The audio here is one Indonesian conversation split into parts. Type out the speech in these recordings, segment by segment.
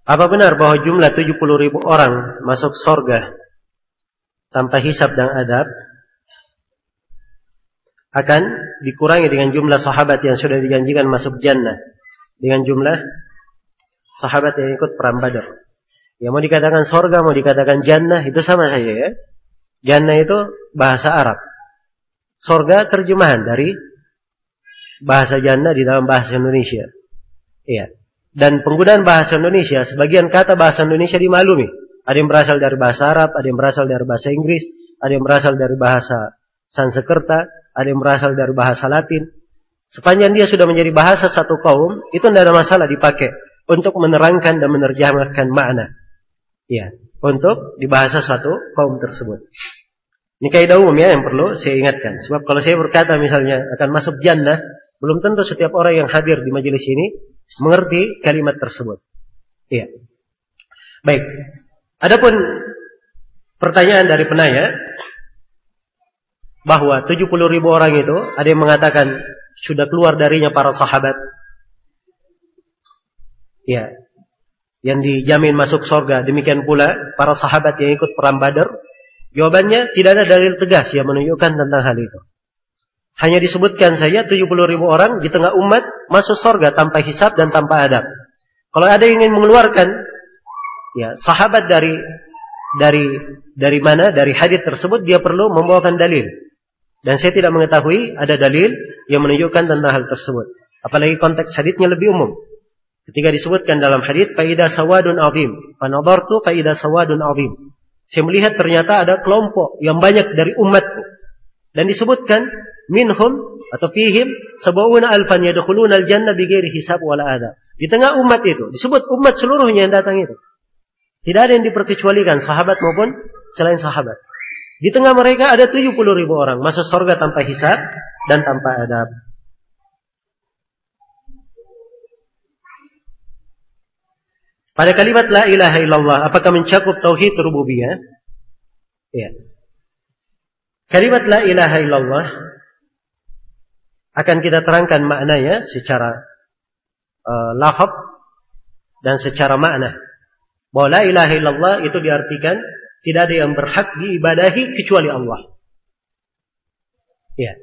Apa benar bahwa jumlah 70.000 orang masuk surga tanpa hisab dan adab akan dikurangi dengan jumlah sahabat yang sudah dijanjikan masuk jannah dengan jumlah sahabat yang ikut perang Badar? Ya, mau dikatakan surga, mau dikatakan jannah, itu sama saja ya. Jannah itu bahasa Arab. Surga terjemahan dari bahasa jannah di dalam bahasa Indonesia. Iya. Dan penggunaan bahasa Indonesia, sebagian kata bahasa Indonesia dimaklumi. Ada yang berasal dari bahasa Arab, ada yang berasal dari bahasa Inggris, ada yang berasal dari bahasa Sanskerta, ada yang berasal dari bahasa Latin. Sepanjang dia sudah menjadi bahasa satu kaum, itu tidak ada masalah dipakai untuk menerangkan dan menerjemahkan makna. Ya, untuk di bahasa satu kaum tersebut. Ini kaidah umum ya yang perlu saya ingatkan. Sebab kalau saya berkata misalnya akan masuk jannah, belum tentu setiap orang yang hadir di majelis ini mengerti kalimat tersebut. Iya. Baik. Adapun pertanyaan dari penanya bahwa 70.000 orang itu ada yang mengatakan sudah keluar darinya para sahabat. Ya. Yang dijamin masuk surga. Demikian pula para sahabat yang ikut perang Badar. Jawabannya tidak ada dalil tegas yang menunjukkan tentang hal itu. Hanya disebutkan saja 70.000 orang di tengah umat masuk surga tanpa hisab dan tanpa adab. Kalau ada yang ingin mengeluarkan ya sahabat dari mana dari hadis tersebut, dia perlu membawakan dalil. Dan saya tidak mengetahui ada dalil yang menunjukkan tentang hal tersebut. Apalagi konteks hadisnya lebih umum. Ketika disebutkan dalam hadis faida sawadun azim, fa nadartu faida sawadun azim. Saya melihat ternyata ada kelompok yang banyak dari umatku. Dan disebutkan minhum atau fihim sab'una alfan yadkhuluna al-jannah bighairi hisab wala adab. Di tengah umat itu disebut umat seluruhnya yang datang itu. Tidak ada yang diperkecualikan, sahabat maupun selain sahabat. Di tengah mereka ada 70.000 orang masuk surga tanpa hisab dan tanpa adab. Pada kalimat la ilaha illallah, apakah mencakup tauhid rububiyah? Ya. Kalimat la ilaha illallah akan kita terangkan maknanya secara lafaz dan secara makna. Bahwa la ilaha illallah itu diartikan tidak ada yang berhak diibadahi kecuali Allah. Ya.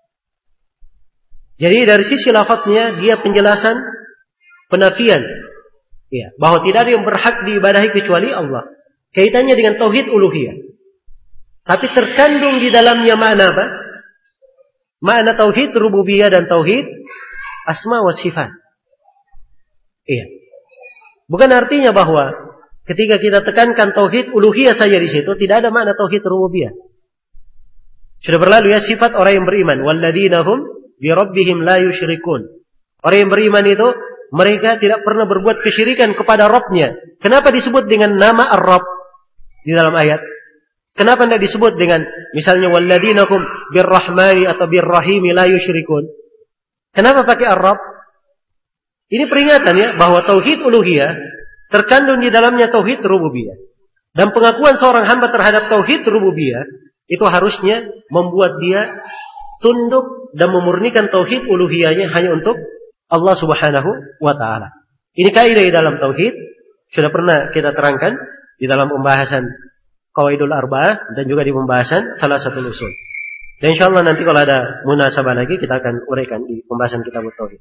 Jadi dari sisi lafaznya dia penjelasan penafian. Ya, bahwa tidak ada yang berhak diibadahi kecuali Allah. Kaitannya dengan tauhid uluhiyah. Tapi terkandung di dalamnya makna apa? Makna tauhid rububiyah dan tauhid asma wa sifat. Iya. Bukan artinya bahwa ketika kita tekankan tauhid uluhiyah saja di situ tidak ada makna tauhid rububiyah. Sudah berlalu ya sifat orang yang beriman. Walladzina hum bi rabbihim la yusyrikun. Orang yang beriman itu mereka tidak pernah berbuat kesyirikan kepada Rabb-nya. Kenapa disebut dengan nama Ar-Rabb di dalam ayat? Kenapa tidak disebut dengan misalnya walladzina hum birrahmani atau birrahimi la yusyrikun? Kenapa pakai Ar-Rabb? Ini peringatan ya bahwa tauhid uluhiyah terkandung di dalamnya tauhid rububiyah. Dan pengakuan seorang hamba terhadap tauhid rububiyah itu harusnya membuat dia tunduk dan memurnikan tauhid uluhiyahnya hanya untuk Allah Subhanahu wa ta'ala. Ini kaidah di dalam tauhid sudah pernah kita terangkan di dalam pembahasan Qawaidul Arba'ah dan juga di pembahasan salah satu usul. Dan insyaallah nanti kalau ada munasabah lagi kita akan uraikan di pembahasan kitab tauhid.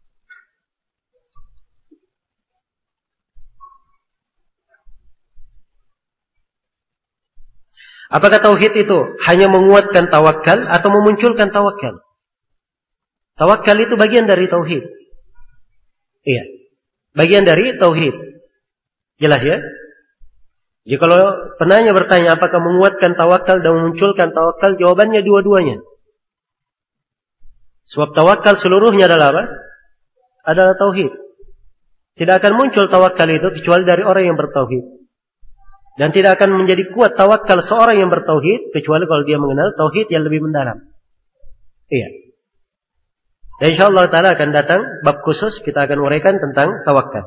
Apakah tauhid itu hanya menguatkan tawakal atau memunculkan tawakal? Tawakal itu bagian dari tauhid. Iya. Bagian dari tauhid. Jelas ya? Jadi kalau penanya bertanya apakah menguatkan tawakal dan memunculkan tawakal, jawabannya dua-duanya. Sebab tawakal seluruhnya adalah apa? Adalah tauhid. Tidak akan muncul tawakal itu kecuali dari orang yang bertauhid. Dan tidak akan menjadi kuat tawakal seorang yang bertauhid kecuali kalau dia mengenal tauhid yang lebih mendalam. Iya. Dan insyaallah ta'ala akan datang bab khusus kita akan uraikan tentang tawakal.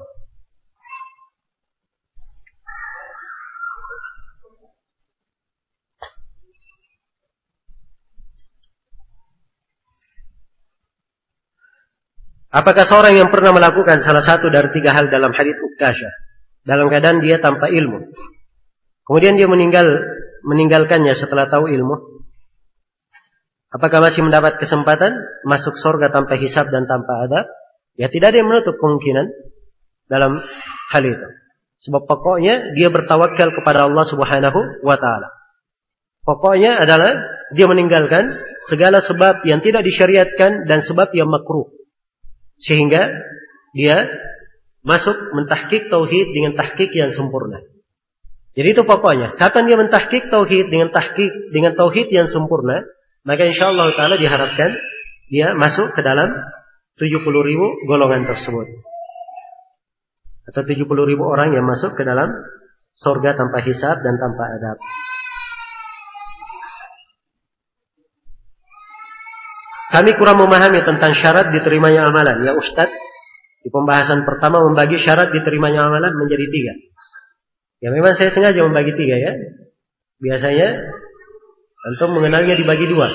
Apakah seorang yang pernah melakukan salah satu dari 3 hal dalam hadits Uqasyah dalam keadaan dia tanpa ilmu. Kemudian dia meninggalkannya setelah tahu ilmu. Apakah masih mendapat kesempatan masuk surga tanpa hisab dan tanpa adab? Ya, tidak ada yang menutup kemungkinan dalam hal itu. Sebab pokoknya dia bertawakal kepada Allah Subhanahu wa taala. Pokoknya adalah dia meninggalkan segala sebab yang tidak disyariatkan dan sebab yang makruh. Sehingga dia masuk mentahqiq tauhid dengan tahqiq yang sempurna. Jadi itu pokoknya. Kapan dia mentahqiq tauhid dengan tauhid yang sempurna, maka insyaallah taala diharapkan dia masuk ke dalam 70.000 golongan tersebut. Atau 70.000 orang yang masuk ke dalam surga tanpa hisab dan tanpa adab. Kami kurang memahami tentang syarat diterimanya amalan. Ya Ustaz, di pembahasan pertama membagi syarat diterimanya amalan menjadi 3. Ya memang saya sengaja membagi 3 ya. Biasanya antum mengenalnya dibagi 2.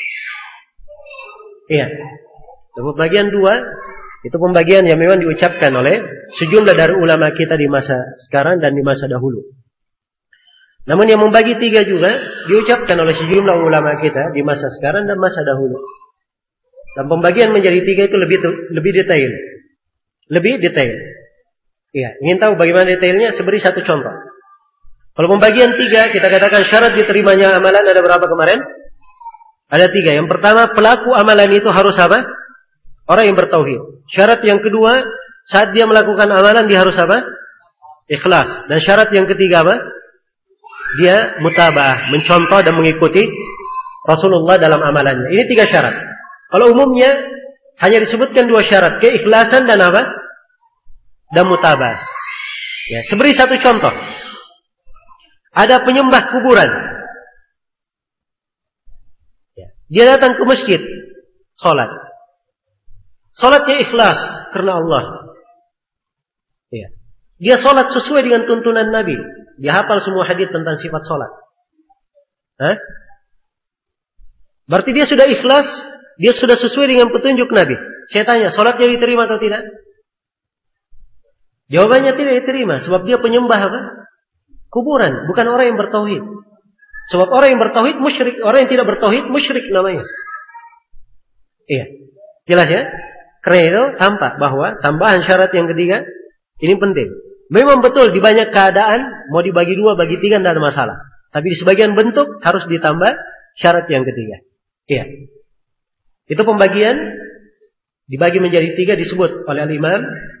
Iya. Pembagian 2 itu pembagian yang memang diucapkan oleh sejumlah dari ulama kita di masa sekarang dan di masa dahulu. Namun yang membagi 3 juga diucapkan oleh sejumlah ulama kita di masa sekarang dan masa dahulu. Dan pembagian menjadi 3 itu lebih detail. Lebih detail. Iya, ingin tahu bagaimana detailnya? Saya beri satu contoh. Kalau pembagian 3 kita katakan syarat diterimanya amalan ada berapa kemarin? Ada 3. Yang pertama, pelaku amalan itu harus apa? Orang yang bertauhid. Syarat yang kedua, saat dia melakukan amalan dia harus apa? Ikhlas. Dan syarat yang ketiga apa? Dia mutaba'ah, mencontoh dan mengikuti Rasulullah dalam amalannya. Ini 3 syarat. Kalau umumnya hanya disebutkan 2 syarat, keikhlasan dan apa? Dan mutaba'ah. Ya, seberi satu contoh. Ada penyembah kuburan. Ya, dia datang ke masjid, sholat. Sholatnya ikhlas karena Allah. Ya. Dia sholat sesuai dengan tuntunan Nabi. Dia hafal semua hadis tentang sifat sholat. Berarti dia sudah ikhlas, dia sudah sesuai dengan petunjuk Nabi. Saya tanya, sholatnya diterima atau tidak? Jawabannya tidak diterima, sebab dia penyembah apa? Kuburan, bukan orang yang bertauhid. Sebab orang yang bertauhid musyrik, orang yang tidak bertauhid musyrik namanya. Iya, jelas ya? Karena itu tampak bahwa tambahan syarat yang ketiga ini penting. Memang betul di banyak keadaan mau dibagi 2, bagi 3 tidak ada masalah. Tapi di sebagian bentuk harus ditambah syarat yang ketiga. Iya. Itu pembagian dibagi menjadi 3 disebut oleh Al-Imam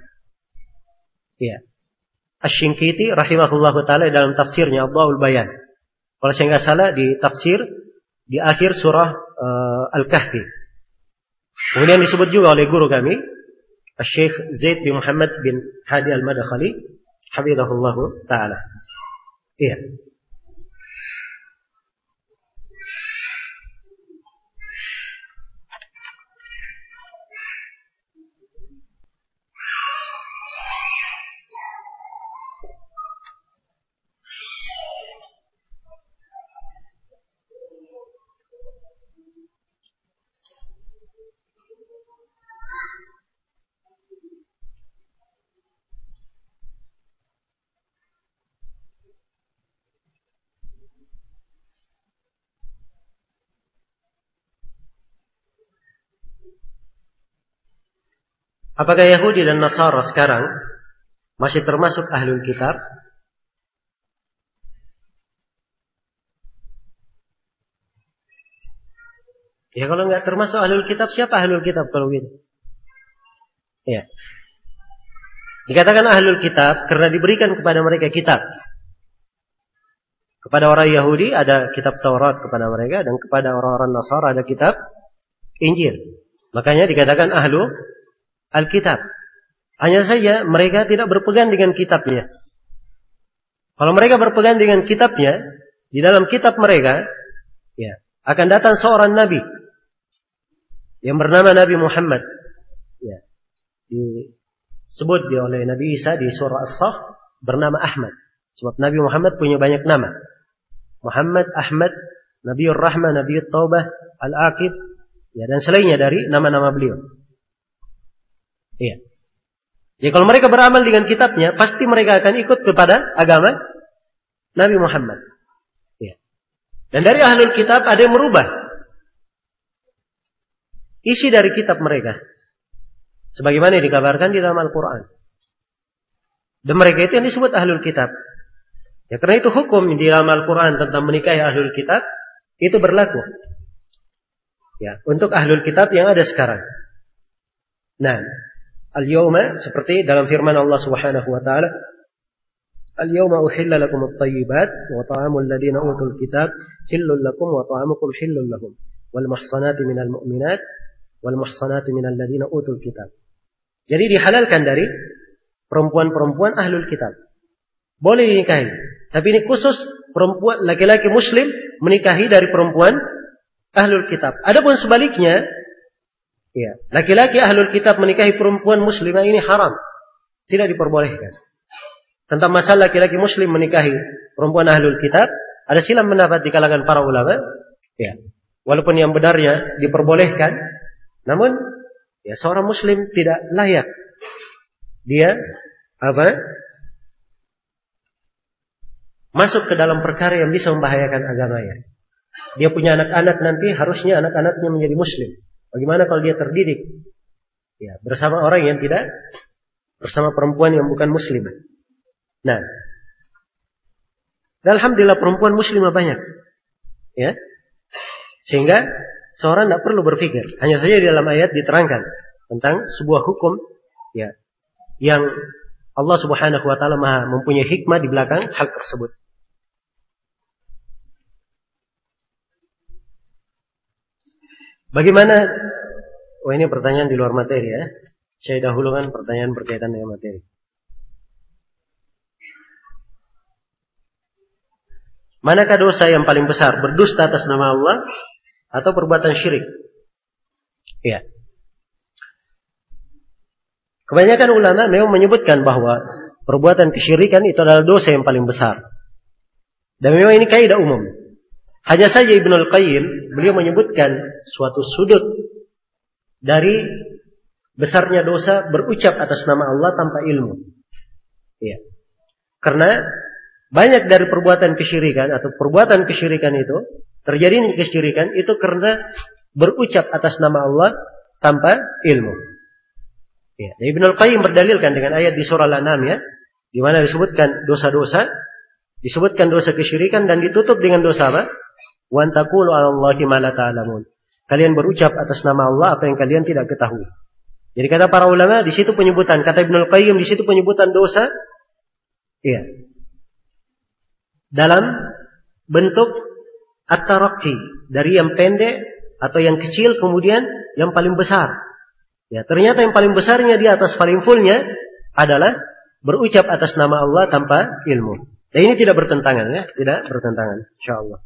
Asy-Shinqiti rahimahullahu taala dalam tafsirnya Adwaul Bayan. Kalau saya enggak salah di tafsir di akhir surah Al-Kahfi. Kemudian disebut juga oleh guru kami, Syekh Zaid bin Muhammad bin Hadi Al-Madkhali, hafizahullahu taala. Iya. Apakah Yahudi dan Nasara sekarang masih termasuk ahlul kitab? Ya kalau nggak termasuk ahlul kitab, siapa ahlul kitab kalau gitu? Ya. Dikatakan ahlul kitab karena diberikan kepada mereka kitab. Kepada orang Yahudi ada kitab Taurat kepada mereka, dan kepada orang-orang Nasara ada kitab Injil. Makanya dikatakan ahlu Alkitab. Hanya saja mereka tidak berpegang dengan kitabnya. Kalau mereka berpegang dengan kitabnya, di dalam kitab mereka, ya, akan datang seorang nabi yang bernama Nabi Muhammad. Ya, disebut oleh Nabi Isa di surah As-Saff bernama Ahmad. Sebab Nabi Muhammad punya banyak nama. Muhammad, Ahmad, Nabiur Rahmah, Nabiut Taubah, Al-Aqib, ya, dan selainnya dari nama-nama beliau. Iya. Jadi kalau mereka beramal dengan kitabnya, pasti mereka akan ikut kepada agama Nabi Muhammad. Ya. Dan dari ahlul kitab ada yang merubah isi dari kitab mereka, sebagaimana yang dikabarkan di dalam Al-Quran. Dan mereka itu yang disebut ahlul kitab. Ya, karena itu hukum di dalam Al-Quran tentang menikahi ahlul kitab itu berlaku. Ya, untuk ahlul kitab yang ada sekarang. Nah, al-yawma seperti dalam firman Allah Subhanahu wa taala, al-yawma uhilla lakum at-tayyibat wa ta'amul ladina utul kitab hillul lakum wa ta'amukum hillul lahum wal muhsanatu minal mu'minat wal muhsanatu minal ladina utul kitab. Jadi dihalalkan dari perempuan-perempuan ahlul kitab. Boleh dinikahi. Tapi ini khusus perempuan laki-laki muslim menikahi dari perempuan ahlul kitab. Adapun sebaliknya, ya, laki-laki ahlul kitab menikahi perempuan muslimah ini haram. Tidak diperbolehkan. Tentang masalah laki-laki muslim menikahi perempuan ahlul kitab, ada silang pendapat di kalangan para ulama. Ya. Walaupun yang benarnya diperbolehkan, namun ya seorang muslim tidak layak dia masuk ke dalam perkara yang bisa membahayakan agamanya. Dia punya anak-anak nanti, harusnya anak-anaknya menjadi muslim. Bagaimana kalau dia terdidik ya bersama orang yang tidak, bersama perempuan yang bukan muslimah. Nah, dan alhamdulillah perempuan muslimah banyak. Ya. Sehingga seorang tidak perlu berpikir. Hanya saja di dalam ayat diterangkan tentang sebuah hukum ya yang Allah Subhanahu wa taala Maha mempunyai hikmah di belakang hal tersebut. Bagaimana? Oh, ini pertanyaan di luar materi ya. Saya dahulukan pertanyaan berkaitan dengan materi. Manakah dosa yang paling besar? Berdusta atas nama Allah atau perbuatan syirik? Ya. Kebanyakan ulama memang menyebutkan bahwa perbuatan kesyirikan itu adalah dosa yang paling besar. Dan memang ini kaidah umum. Hanya saja Ibnul Qayyim, beliau menyebutkan suatu sudut dari besarnya dosa berucap atas nama Allah tanpa ilmu. Ya. Karena banyak dari perbuatan kesyirikan atau perbuatan kesyirikan itu, terjadinya kesyirikan itu karena berucap atas nama Allah tanpa ilmu. Ya. Ibnul Qayyim berdalilkan dengan ayat di surah Al-An'am ya, di mana disebutkan dosa-dosa, disebutkan dosa kesyirikan dan ditutup dengan dosa apa? Wa antaqulu 'alallahi ma la ta'lamun. Kalian berucap atas nama Allah apa yang kalian tidak ketahui. Jadi kata para ulama di situ penyebutan, kata Ibnul Qayyim di situ penyebutan dosa iya. Dalam bentuk at-taraqi, dari yang pendek atau yang kecil kemudian yang paling besar. Ya, ternyata yang paling besarnya di atas paling fullnya adalah berucap atas nama Allah tanpa ilmu. Dan ini tidak bertentangan ya, tidak bertentangan insyaallah.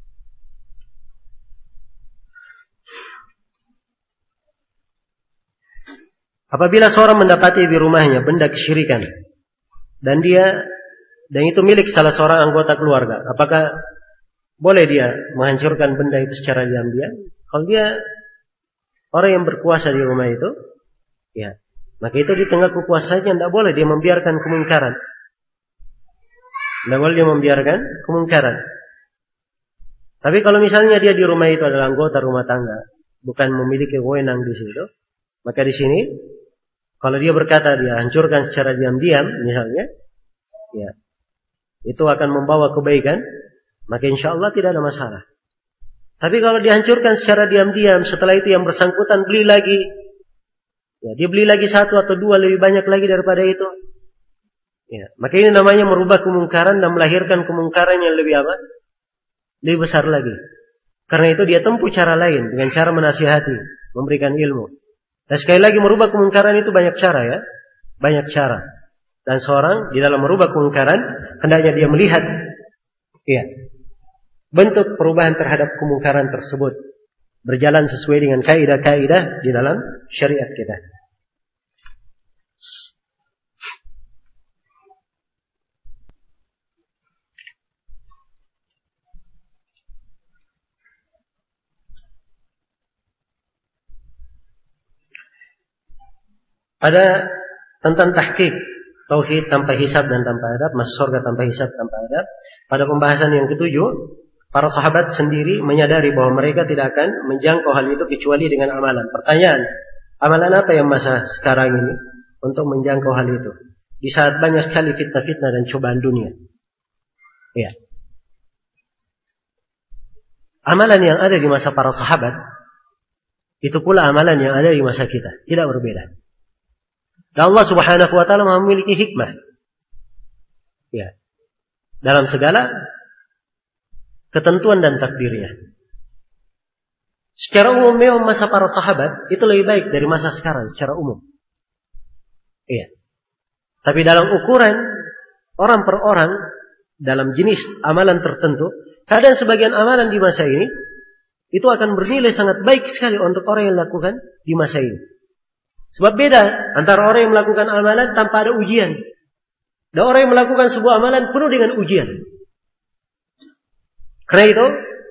Apabila seorang mendapati di rumahnya benda kesyirikan dan itu milik salah seorang anggota keluarga, apakah boleh dia menghancurkan benda itu secara diam-diam? Kalau dia orang yang berkuasa di rumah itu, ya, maka itu di tengah kekuasaannya tidak boleh dia membiarkan kemungkaran. Tidak boleh dia membiarkan kemungkaran. Tapi kalau misalnya dia di rumah itu adalah anggota rumah tangga, bukan memiliki wewenang di situ, maka di sini kalau dia berkata dia hancurkan secara diam-diam misalnya, ya, itu akan membawa kebaikan, maka insya Allah tidak ada masalah. Tapi kalau dihancurkan secara diam-diam, setelah itu yang bersangkutan beli lagi, ya, dia beli lagi satu atau dua lebih banyak lagi daripada itu, ya, maka ini namanya merubah kemungkaran dan melahirkan kemungkaran yang lebih apa? Lebih besar lagi. Karena itu dia tempuh cara lain dengan cara menasihati, memberikan ilmu. Dan sekali lagi merubah kemungkaran itu banyak cara ya, banyak cara. Dan seorang di dalam merubah kemungkaran hendaknya dia melihat, ya, bentuk perubahan terhadap kemungkaran tersebut berjalan sesuai dengan kaidah-kaidah di dalam syariat kita. Pada tentang tahqiq tauhid tanpa hisab dan tanpa adab, masuk surga tanpa hisab tanpa adab. Pada pembahasan yang ketujuh, para sahabat sendiri menyadari bahwa mereka tidak akan menjangkau hal itu kecuali dengan amalan. Pertanyaan, amalan apa yang masa sekarang ini untuk menjangkau hal itu? Di saat banyak sekali fitnah-fitnah dan cobaan dunia. Ya. Amalan yang ada di masa para sahabat, itu pula amalan yang ada di masa kita. Tidak berbeda. Dan Allah subhanahu wa ta'ala memiliki hikmah. Ya. Dalam segala ketentuan dan takdirnya. Secara umum memang masa para sahabat itu lebih baik dari masa sekarang secara umum. Iya. Tapi dalam ukuran orang per orang dalam jenis amalan tertentu, kadang sebagian amalan di masa ini itu akan bernilai sangat baik sekali untuk orang yang lakukan di masa ini. Sebab beda antara orang yang melakukan amalan tanpa ada ujian dan orang yang melakukan sebuah amalan penuh dengan ujian. Karena itu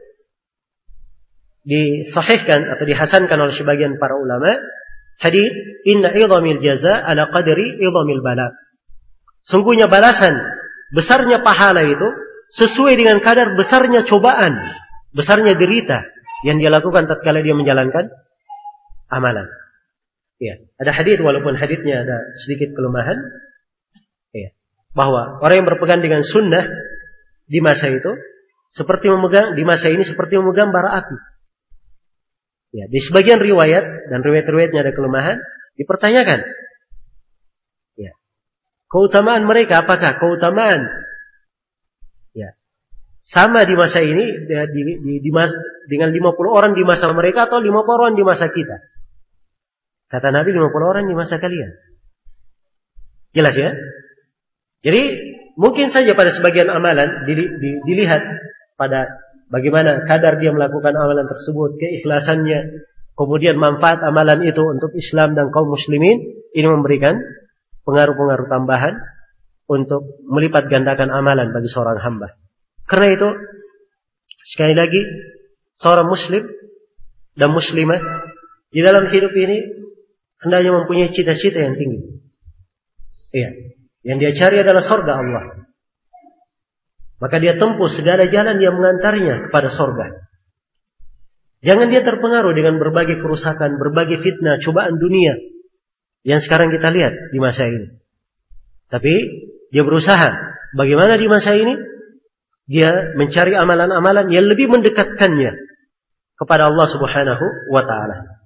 disahihkan atau dihasankan oleh sebagian para ulama hadis inna idhamil jaza ala qadri idhamil bala. Sungguhnya balasan besarnya pahala itu sesuai dengan kadar besarnya cobaan, besarnya derita yang dia lakukan tatkala dia menjalankan amalan. Ya, ada hadis walaupun hadisnya ada sedikit kelemahan. Ya, bahwa orang yang berpegang dengan sunnah di masa itu seperti memegang di masa ini seperti memegang bara api. Ya, di sebagian riwayat dan riwayat-riwayatnya ada kelemahan, dipertanyakan. Ya. Keutamaan mereka apakah keutamaan ya sama di masa ini dengan 50 orang di masa mereka atau 50 orang di masa kita? Kata Nabi 50 orang di masa kalian. Jelas ya? Jadi mungkin saja pada sebagian amalan dilihat pada bagaimana kadar dia melakukan amalan tersebut, keikhlasannya, kemudian manfaat amalan itu untuk Islam dan kaum muslimin, ini memberikan pengaruh-pengaruh tambahan untuk melipat gandakan amalan bagi seorang hamba. Karena itu, sekali lagi, seorang muslim dan muslimah di dalam hidup ini hendaknya mempunyai cita-cita yang tinggi. Iya, yang dia cari adalah surga Allah. Maka dia tempuh segala jalan yang mengantarnya kepada surga. Jangan dia terpengaruh dengan berbagai kerusakan, berbagai fitnah, cobaan dunia yang sekarang kita lihat di masa ini. Tapi dia berusaha bagaimana di masa ini dia mencari amalan-amalan yang lebih mendekatkannya kepada Allah Subhanahu wa ta'ala.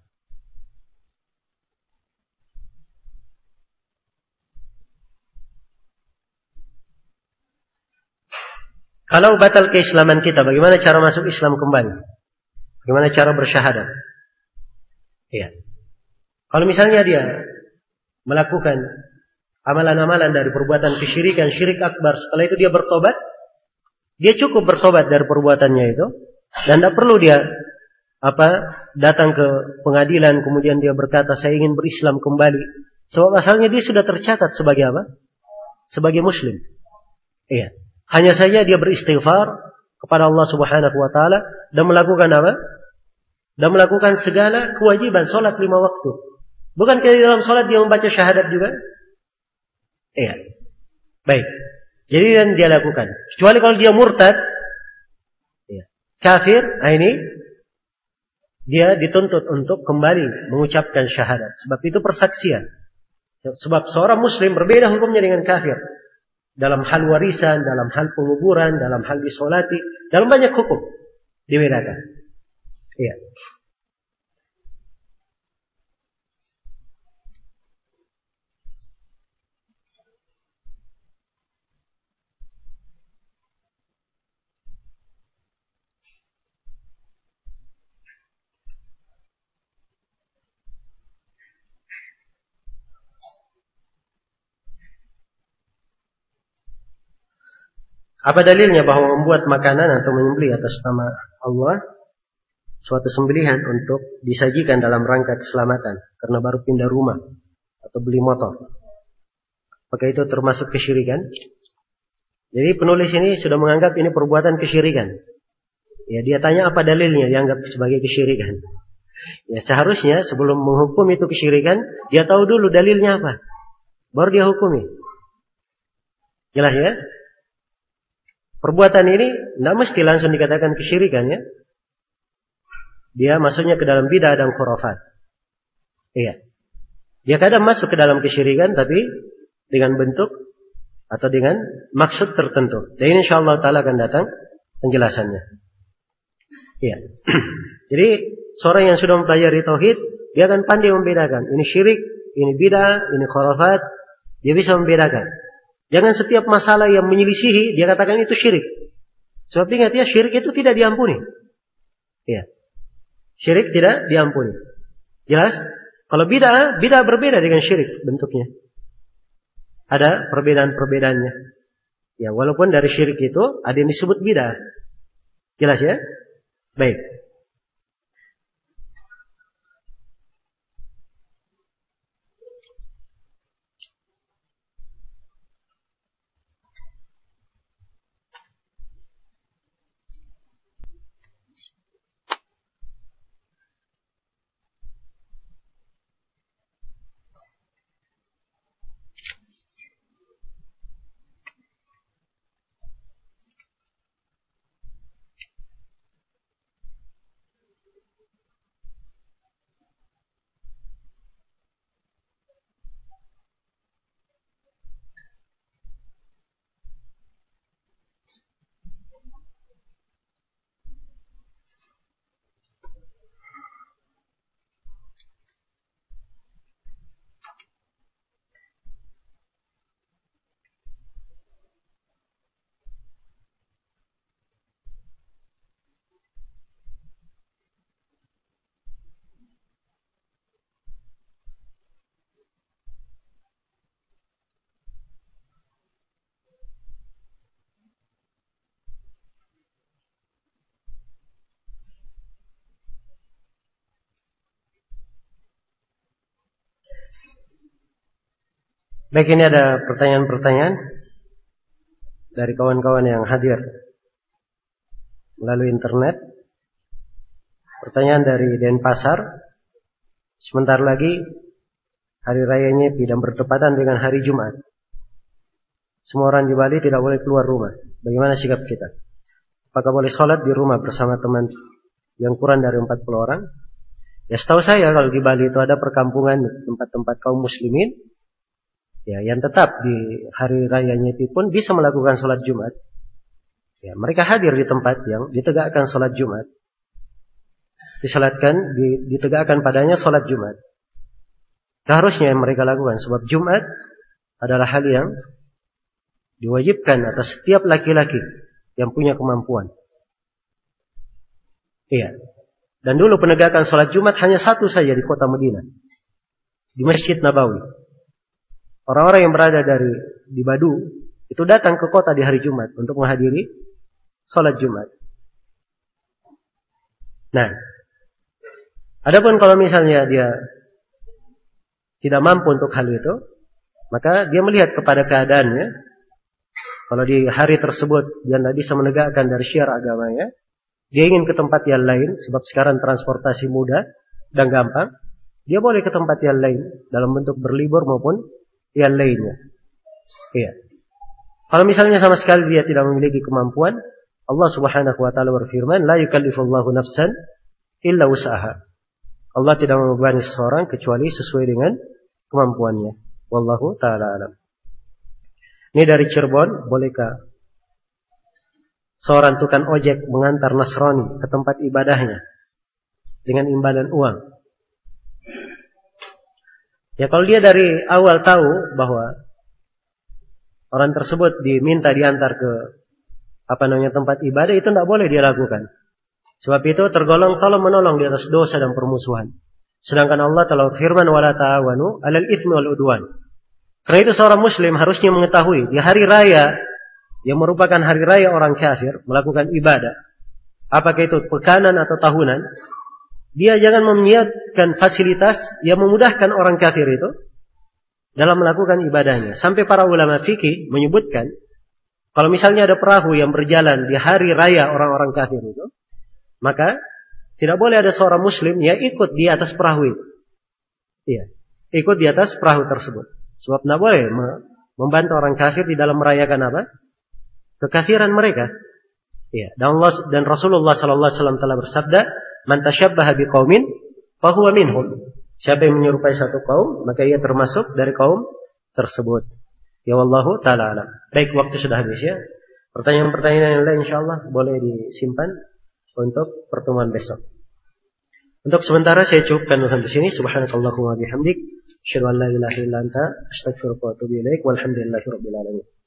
Kalau batal keislaman kita, bagaimana cara masuk Islam kembali? Bagaimana cara bersyahadat? Ya. Kalau misalnya dia melakukan amalan-amalan dari perbuatan kesyirikan, syirik akbar, setelah itu dia bertobat, dia cukup bertobat dari perbuatannya itu, dan tidak perlu dia datang ke pengadilan kemudian dia berkata saya ingin berislam kembali. Sebab asalnya dia sudah tercatat sebagai apa? Sebagai muslim. Iya. Hanya saja dia beristighfar kepada Allah Subhanahu wa ta'ala dan melakukan apa? Dan melakukan segala kewajiban salat 5 waktu. Bukankah di dalam salat dia membaca syahadat juga? Iya. Baik. Jadi yang dia lakukan. Kecuali kalau dia murtad, ya, kafir, ini dia dituntut untuk kembali mengucapkan syahadat. Sebab itu persaksian. Sebab seorang muslim berbeda hukumnya dengan kafir. Dalam hal warisan, dalam hal penguburan, dalam hal disolati, dalam banyak hukum dibedakan. Iya. Apa dalilnya bahwa membuat makanan atau menyembelih atas nama Allah suatu sembelihan untuk disajikan dalam rangka keselamatan karena baru pindah rumah atau beli motor? Apakah itu termasuk kesyirikan? Jadi penulis ini sudah menganggap ini perbuatan kesyirikan. Ya, dia tanya apa dalilnya dianggap sebagai kesyirikan. Ya, seharusnya sebelum menghukum itu kesyirikan, dia tahu dulu dalilnya apa. baru dia hukumi. Jelas ya? Perbuatan ini tidak mesti langsung dikatakan kesyirikan ya. Dia masuknya ke dalam bid'ah dan khurafat. Iya. Dia kadang masuk ke dalam kesyirikan tapi dengan bentuk atau dengan maksud tertentu. Dan insyaallah taala akan datang penjelasannya. Iya. Jadi seorang yang sudah mempelajari tauhid, dia akan pandai membedakan ini syirik, ini bid'ah, ini khurafat. Dia bisa membedakan. Jangan setiap masalah yang menyelisihi dia katakan itu syirik. Sebab ingat ya, syirik itu tidak diampuni. Iya. Syirik tidak diampuni. Jelas? Kalau bid'ah berbeda dengan syirik bentuknya. Ada perbedaan-perbedaannya. Ya, walaupun dari syirik itu ada yang disebut bid'ah. Jelas ya? Baik. Baik, ini ada pertanyaan-pertanyaan dari kawan-kawan yang hadir melalui internet. Pertanyaan dari Denpasar. Sebentar lagi hari raya Nyepi dan bertepatan dengan hari Jumat. Semua orang di Bali tidak boleh keluar rumah. Bagaimana sikap kita? Apakah boleh sholat di rumah bersama teman yang kurang dari 40 orang? Ya, setahu saya kalau di Bali itu ada perkampungan, tempat-tempat kaum muslimin. Ya, yang tetap di hari raya Nyepi pun bisa melakukan sholat Jumat. Ya, mereka hadir di tempat yang ditegakkan sholat Jumat. Ditegakkan padanya sholat Jumat. Seharusnya yang mereka lakukan. Sebab Jumat adalah hal yang diwajibkan atas setiap laki-laki yang punya kemampuan. Iya. Dan dulu penegakan sholat Jumat hanya satu saja di kota Madinah. Di Masjid Nabawi. Orang-orang yang berada di Badu itu datang ke kota di hari Jumat untuk menghadiri sholat Jumat. Nah, adapun kalau misalnya dia tidak mampu untuk hal itu, maka dia melihat kepada keadaannya. Kalau di hari tersebut dia tidak bisa menegakkan dari syiar agamanya, dia ingin ke tempat yang lain, sebab sekarang transportasi mudah dan gampang, dia boleh ke tempat yang lain dalam bentuk berlibur maupun yang lainnya. Iya. Kalau misalnya sama sekali dia tidak memiliki kemampuan, Allah Subhanahu wa taala berfirman, "La yukallifullahu nafsan illa wus'aha." Allah tidak membebani seseorang kecuali sesuai dengan kemampuannya. Wallahu taala alam. Ini dari Cirebon, bolehkah seorang tukang ojek mengantar Nasrani ke tempat ibadahnya dengan imbalan uang? Ya, kalau dia dari awal tahu bahwa orang tersebut diminta diantar ke tempat ibadah, itu tidak boleh dia lakukan. Sebab itu tergolong tolong menolong di atas dosa dan permusuhan. Sedangkan Allah telah firman, wala ta'awanu 'alal itsmi wal 'udwan. Karena itu seorang muslim harusnya mengetahui di hari raya yang merupakan hari raya orang kafir melakukan ibadah, apakah itu pekanan atau tahunan, dia jangan menyiapkan fasilitas yang memudahkan orang kafir itu dalam melakukan ibadahnya. Sampai para ulama fikih menyebutkan, kalau misalnya ada perahu yang berjalan di hari raya orang-orang kafir itu, maka tidak boleh ada seorang muslim yang ikut di atas perahu itu. Iya, ikut di atas perahu tersebut. Sebab tidak boleh membantu orang kafir di dalam merayakan apa? Kekafiran mereka. Ya, dan Rasulullah sallallahu alaihi wasallam telah bersabda, "Man tashabbaha biqaumin fahuwa minhum." Siapa yang menyerupai satu kaum, maka ia termasuk dari kaum tersebut. Ya wallahu taala alam. Baik, waktu sudah habis ya. Pertanyaan-pertanyaan yang lain insyaallah boleh disimpan untuk pertemuan besok. Untuk sementara saya cukupkan sampai sini. Subhanakallahumma bihamdik, asyhadu an la ilaha illa anta, astaghfiruka wa atubu ilaik. Walhamdulillahirabbil alamin.